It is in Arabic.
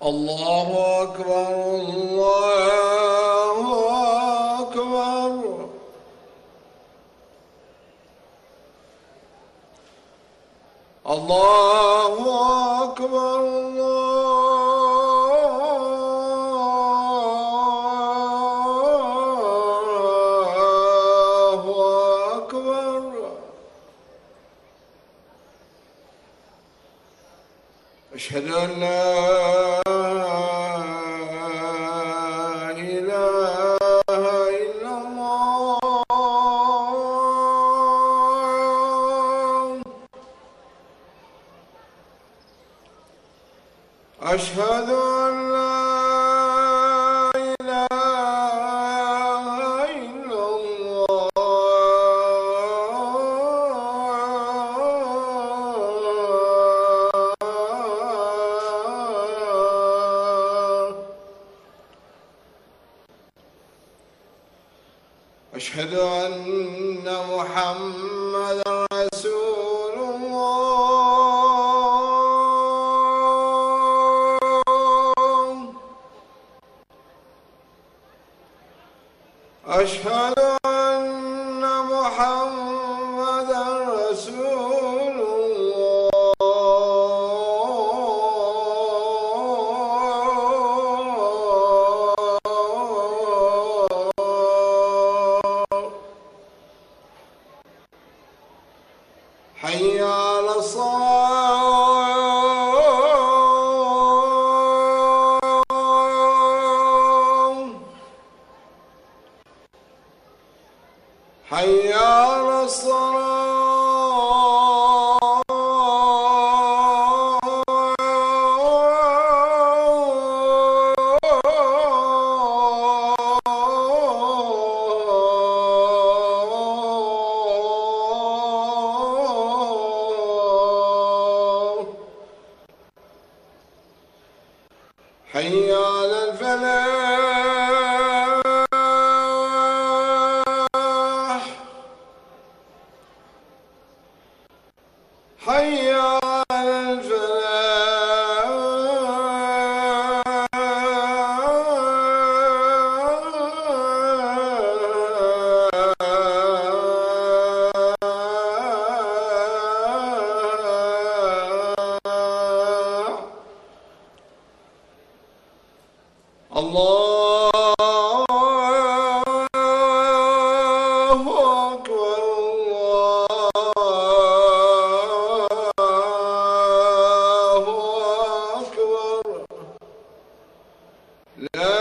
الله أكبر الله أكبر. الله أكبر الله أكبر. أشهد أن لا إله إلا الله. أشهد أن لا إله إلا الله. أشهد أن محمدًا رسول الله. أشهد أن محمدًا رسول الله. حي على الصلاة. حي على الصلاة. حي على الفلاح. حي على الفلاح. الله أكبر الله أكبر. لا